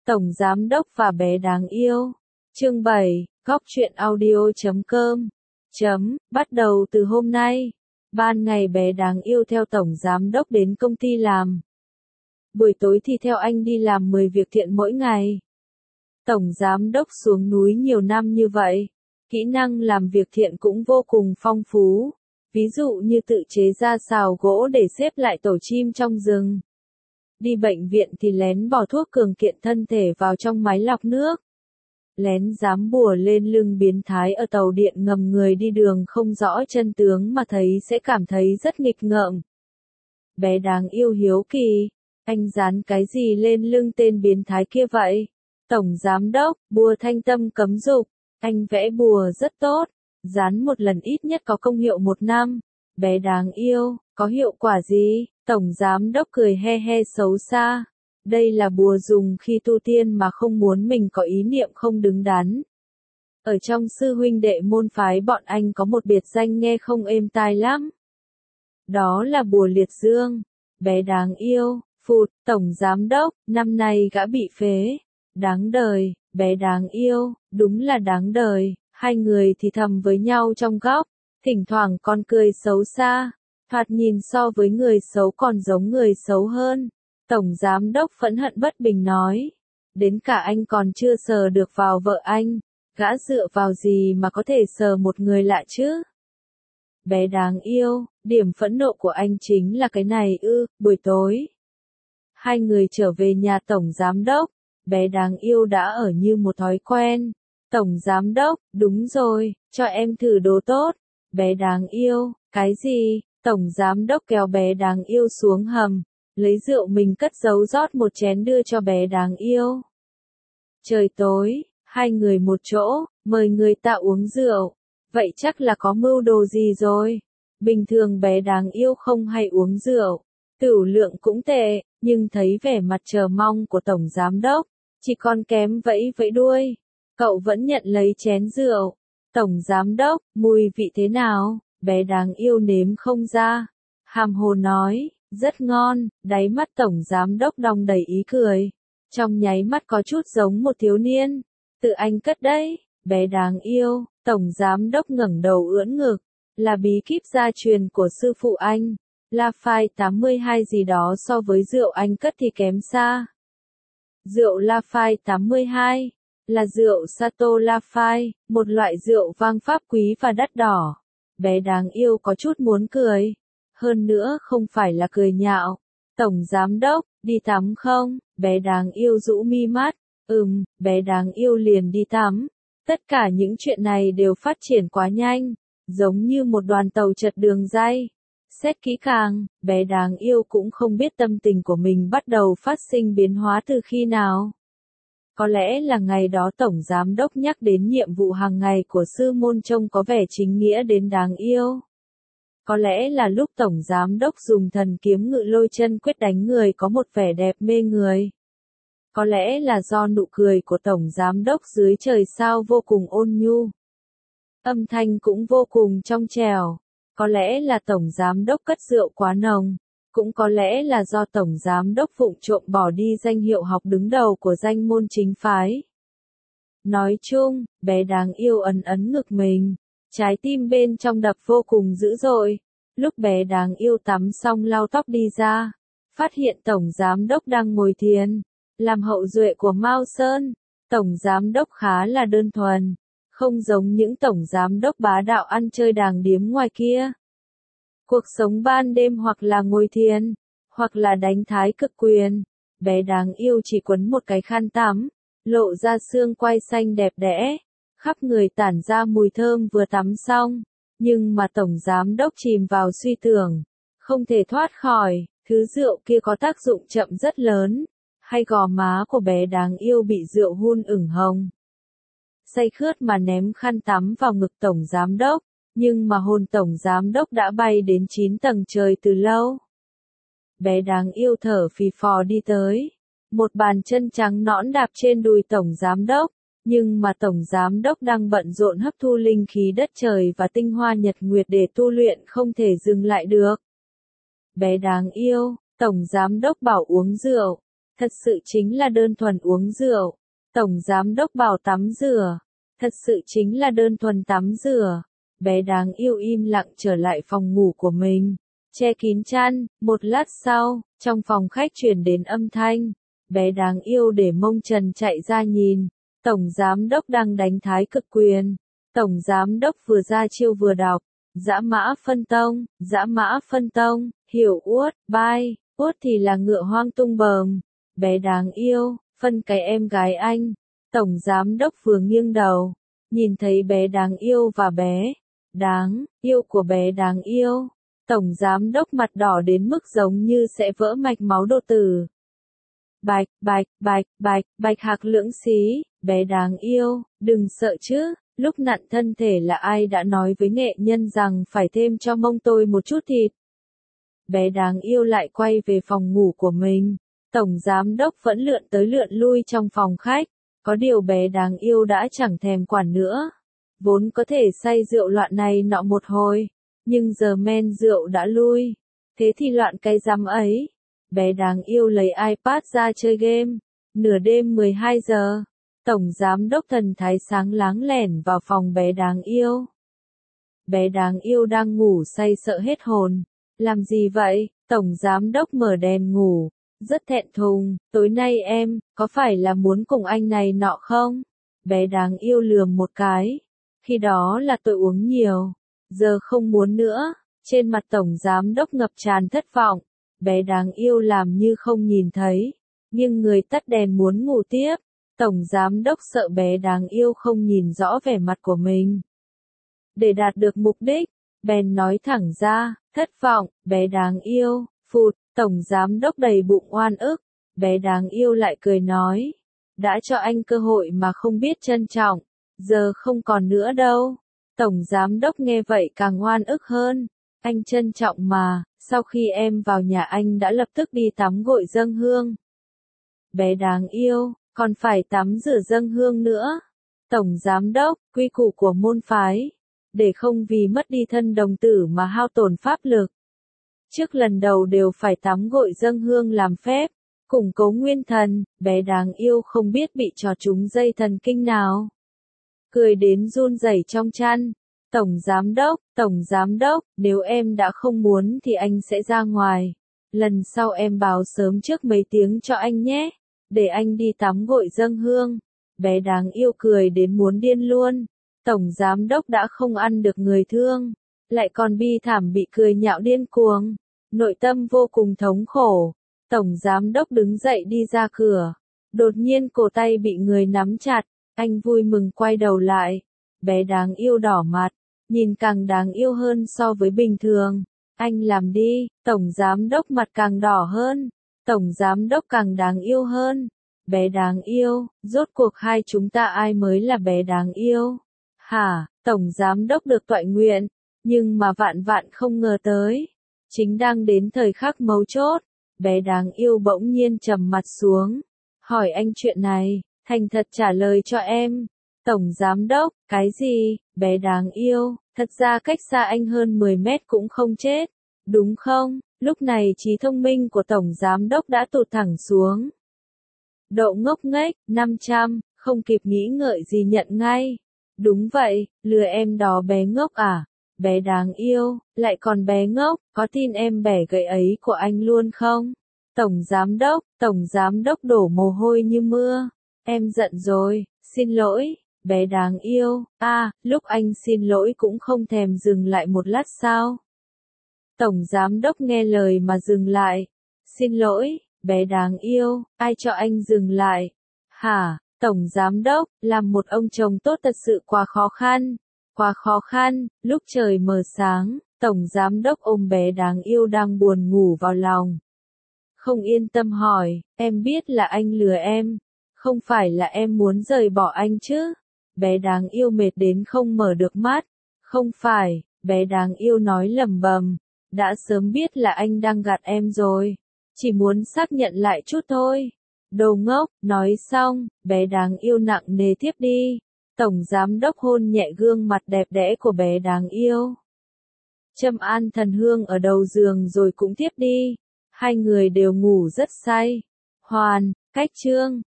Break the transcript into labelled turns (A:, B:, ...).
A: Tổng Giám Đốc và bé đáng yêu. Chương 7, Góc truyện audio.com. Bắt đầu từ hôm nay, ban ngày bé đáng yêu theo Tổng Giám Đốc đến công ty làm. Buổi tối thì theo anh đi làm 10 việc thiện mỗi ngày. Tổng Giám Đốc xuống núi nhiều năm như vậy, kỹ năng làm việc thiện cũng vô cùng phong phú. Ví dụ như tự chế ra sào gỗ để xếp lại tổ chim trong rừng. Đi bệnh viện thì lén bỏ thuốc cường kiện thân thể vào trong máy lọc nước. Lén dám bùa lên lưng biến thái ở tàu điện ngầm, người đi đường không rõ chân tướng mà thấy sẽ cảm thấy rất nghịch ngợm. Bé đáng yêu hiếu kỳ, anh dán cái gì lên lưng tên biến thái kia vậy? Tổng Giám Đốc, bùa thanh tâm cấm dục. Anh vẽ bùa rất tốt, dán một lần ít nhất có công hiệu 1 năm. Bé đáng yêu, có hiệu quả gì? Tổng Giám Đốc cười he he xấu xa. Đây là bùa dùng khi tu tiên mà không muốn mình có ý niệm không đứng đắn. Ở trong sư huynh đệ môn phái bọn anh có một biệt danh nghe không êm tai lắm. Đó là bùa liệt dương. Bé đáng yêu, phụt, Tổng Giám Đốc, năm nay gã bị phế. Đáng đời, bé đáng yêu, đúng là đáng đời. Hai người thì thầm với nhau trong góc, thỉnh thoảng còn cười xấu xa. Thoạt nhìn so với người xấu còn giống người xấu hơn. Tổng Giám Đốc phẫn hận bất bình nói. Đến cả anh còn chưa sờ được vào vợ anh. Gã dựa vào gì mà có thể sờ một người lạ chứ? Bé đáng yêu, điểm phẫn nộ của anh chính là cái này ư. Buổi tối, hai người trở về nhà Tổng Giám Đốc. Bé đáng yêu đã ở như một thói quen. Tổng Giám Đốc, đúng rồi, cho em thử đồ tốt. Bé đáng yêu, cái gì? Tổng Giám Đốc kéo bé đáng yêu xuống hầm, lấy rượu mình cất giấu rót một chén đưa cho bé đáng yêu. Trời tối, hai người một chỗ, mời người ta uống rượu. Vậy chắc là có mưu đồ gì rồi. Bình thường bé đáng yêu không hay uống rượu, tửu lượng cũng tệ, nhưng thấy vẻ mặt chờ mong của Tổng Giám Đốc, chỉ còn kém vẫy vẫy đuôi. Cậu vẫn nhận lấy chén rượu. Tổng Giám Đốc, mùi vị thế nào? Bé đáng yêu nếm không ra. Hàm hồ nói, rất ngon. Đáy mắt Tổng Giám Đốc đong đầy ý cười. Trong nháy mắt có chút giống một thiếu niên. Tự anh cất đấy. Bé đáng yêu. Tổng Giám Đốc ngẩng đầu ưỡn ngực. Là bí kíp gia truyền của sư phụ anh. Lafite 82 gì đó, so với rượu anh cất thì kém xa. Rượu Lafite 82 là rượu Chateau Lafite, một loại rượu vang Pháp quý và đắt đỏ. Bé đáng yêu có chút muốn cười. Hơn nữa không phải là cười nhạo. Tổng Giám Đốc, đi tắm không? Bé đáng yêu rũ mi mắt. Bé đáng yêu liền đi tắm. Tất cả những chuyện này đều phát triển quá nhanh, giống như một đoàn tàu chật đường ray. Xét kỹ càng, bé đáng yêu cũng không biết tâm tình của mình bắt đầu phát sinh biến hóa từ khi nào. Có lẽ là ngày đó Tổng Giám Đốc nhắc đến nhiệm vụ hàng ngày của sư môn trông có vẻ chính nghĩa đến đáng yêu. Có lẽ là lúc Tổng Giám Đốc dùng thần kiếm ngự lôi chân quyết đánh người có một vẻ đẹp mê người. Có lẽ là do nụ cười của Tổng Giám Đốc dưới trời sao vô cùng ôn nhu. Âm thanh cũng vô cùng trong trẻo. Có lẽ là Tổng Giám Đốc cất rượu quá nồng. Cũng có lẽ là do Tổng Giám Đốc vụng trộm bỏ đi danh hiệu học đứng đầu của danh môn chính phái. Nói chung, bé đáng yêu ấn ấn ngực mình. Trái tim bên trong đập vô cùng dữ dội. Lúc bé đáng yêu tắm xong lau tóc đi ra, phát hiện Tổng Giám Đốc đang ngồi thiền. Làm hậu duệ của Mao Sơn, Tổng Giám Đốc khá là đơn thuần. Không giống những Tổng Giám Đốc bá đạo ăn chơi đàng điếm ngoài kia. Cuộc sống ban đêm hoặc là ngồi thiền, hoặc là đánh thái cực quyền. Bé đáng yêu chỉ quấn một cái khăn tắm, lộ ra xương quai xanh đẹp đẽ, khắp người tản ra mùi thơm vừa tắm xong. Nhưng mà Tổng Giám Đốc chìm vào suy tưởng, không thể thoát khỏi, thứ rượu kia có tác dụng chậm rất lớn, hay gò má của bé đáng yêu bị rượu hun ửng hồng. Say khướt mà ném khăn tắm vào ngực Tổng Giám Đốc, nhưng mà hồn Tổng Giám Đốc đã bay đến 9 tầng trời từ lâu. Bé đáng yêu thở phì phò đi tới, một bàn chân trắng nõn đạp trên đùi Tổng Giám Đốc, nhưng mà Tổng Giám Đốc đang bận rộn hấp thu linh khí đất trời và tinh hoa nhật nguyệt để tu luyện không thể dừng lại được. Bé đáng yêu, Tổng Giám Đốc bảo uống rượu, Thật sự chính là đơn thuần uống rượu. Tổng giám đốc bảo tắm rửa. Thật sự chính là đơn thuần tắm rửa. Bé đáng yêu im lặng trở lại phòng ngủ của mình. Che kín chăn, một lát sau, trong phòng khách truyền đến âm thanh. Bé đáng yêu để mông trần chạy ra nhìn. Tổng giám đốc đang đánh thái cực quyền. Tổng giám đốc vừa ra chiêu vừa đọc. Dã mã phân tông, dã mã phân tông, hiểu uất, bai, uất thì là ngựa hoang tung bờm. Bé đáng yêu, phân cái em gái anh. Tổng giám đốc vừa nghiêng đầu, nhìn thấy bé đáng yêu và bé đáng yêu của bé đáng yêu. Tổng giám đốc mặt đỏ đến mức giống như sẽ vỡ mạch máu đột tử. Bạch, bạch, bạch, bạch, bạch hạc lưỡng xí, bé đáng yêu, đừng sợ chứ. Lúc nặn thân thể là ai đã nói với nghệ nhân rằng phải thêm cho mông tôi một chút thịt. Bé đáng yêu lại quay về phòng ngủ của mình. Tổng giám đốc vẫn lượn tới lượn lui trong phòng khách. Có điều bé đáng yêu đã chẳng thèm quản nữa. Vốn có thể say rượu loạn này nọ một hồi. Nhưng giờ men rượu đã lui. Thế thì loạn cái rắm ấy. Bé đáng yêu lấy iPad ra chơi game. Nửa đêm 12 giờ. Tổng giám đốc thần thái sáng láng lẻn vào phòng bé đáng yêu. Bé đáng yêu đang ngủ say sợ hết hồn. Làm gì vậy? Tổng giám đốc mở đèn ngủ. Rất thẹn thùng, tối nay em, có phải là muốn cùng anh này nọ không? Bé đáng yêu lườm một cái. Khi đó là tôi uống nhiều. Giờ không muốn nữa. Trên mặt tổng giám đốc ngập tràn thất vọng. Bé đáng yêu làm như không nhìn thấy. Nhưng người tắt đèn muốn ngủ tiếp. Tổng giám đốc sợ bé đáng yêu không nhìn rõ vẻ mặt của mình. Để đạt được mục đích, bèn nói thẳng ra, thất vọng, bé đáng yêu, phụt, tổng giám đốc đầy bụng oan ức. Bé đáng yêu lại cười nói, đã cho anh cơ hội mà không biết trân trọng, giờ không còn nữa đâu. Tổng giám đốc nghe vậy càng oan ức hơn, anh trân trọng mà, sau khi em vào nhà anh đã lập tức đi tắm gội dâng hương. Bé đáng yêu, còn phải tắm rửa dâng hương nữa. Tổng giám đốc, quy củ của môn phái, để không vì mất đi thân đồng tử mà hao tổn pháp lực. Trước lần đầu đều phải tắm gội dâng hương làm phép, củng cố nguyên thần. Bé đáng yêu không biết bị trò trúng dây thần kinh nào. Cười đến run rẩy trong chăn. Tổng giám đốc, nếu em đã không muốn thì anh sẽ ra ngoài. Lần sau em báo sớm trước mấy tiếng cho anh nhé. Để anh đi tắm gội dâng hương. Bé đáng yêu cười đến muốn điên luôn. Tổng giám đốc đã không ăn được người thương. Lại còn bi thảm bị cười nhạo điên cuồng. Nội tâm vô cùng thống khổ. Tổng giám đốc đứng dậy đi ra cửa. Đột nhiên cổ tay bị người nắm chặt. Anh vui mừng quay đầu lại. Bé đáng yêu đỏ mặt. Nhìn càng đáng yêu hơn so với bình thường. Anh làm đi. Tổng giám đốc mặt càng đỏ hơn. Tổng giám đốc càng đáng yêu hơn. Bé đáng yêu, rốt cuộc hai chúng ta ai mới là bé đáng yêu? Hả, tổng giám đốc được toại nguyện, nhưng mà vạn vạn không ngờ tới. Chính đang đến thời khắc mấu chốt, bé đáng yêu bỗng nhiên trầm mặt xuống. Hỏi anh chuyện này, thành thật trả lời cho em. Tổng giám đốc, cái gì? Bé đáng yêu, thật ra cách xa anh hơn 10 mét cũng không chết, đúng không? Lúc này trí thông minh của tổng giám đốc đã tụt thẳng xuống. Độ ngốc nghếch, 500, không kịp nghĩ ngợi gì nhận ngay. Đúng vậy, lừa em đó bé ngốc à? Bé đáng yêu, lại còn bé ngốc, có tin em bẻ gậy ấy của anh luôn không? Tổng giám đốc đổ mồ hôi như mưa. Em giận rồi, xin lỗi, bé đáng yêu. Lúc anh xin lỗi cũng không thèm dừng lại một lát sao? Tổng giám đốc nghe lời mà dừng lại. Xin lỗi, bé đáng yêu, ai cho anh dừng lại? Hả, tổng giám đốc, làm một ông chồng tốt thật sự quá khó khăn. Quá khó khăn, lúc trời mờ sáng, tổng giám đốc ôm bé đáng yêu đang buồn ngủ vào lòng. Không yên tâm hỏi, em biết là anh lừa em. Không phải là em muốn rời bỏ anh chứ? Bé đáng yêu mệt đến không mở được mắt. Không phải, bé đáng yêu nói lẩm bẩm. Đã sớm biết là anh đang gạt em rồi. Chỉ muốn xác nhận lại chút thôi. Đồ ngốc, nói xong, bé đáng yêu nặng nề tiếp đi. Tổng giám đốc hôn nhẹ gương mặt đẹp đẽ của bé đáng yêu. Châm an thần hương ở đầu giường rồi cũng tiếp đi. Hai người đều ngủ rất say. Hoàn, cách chương.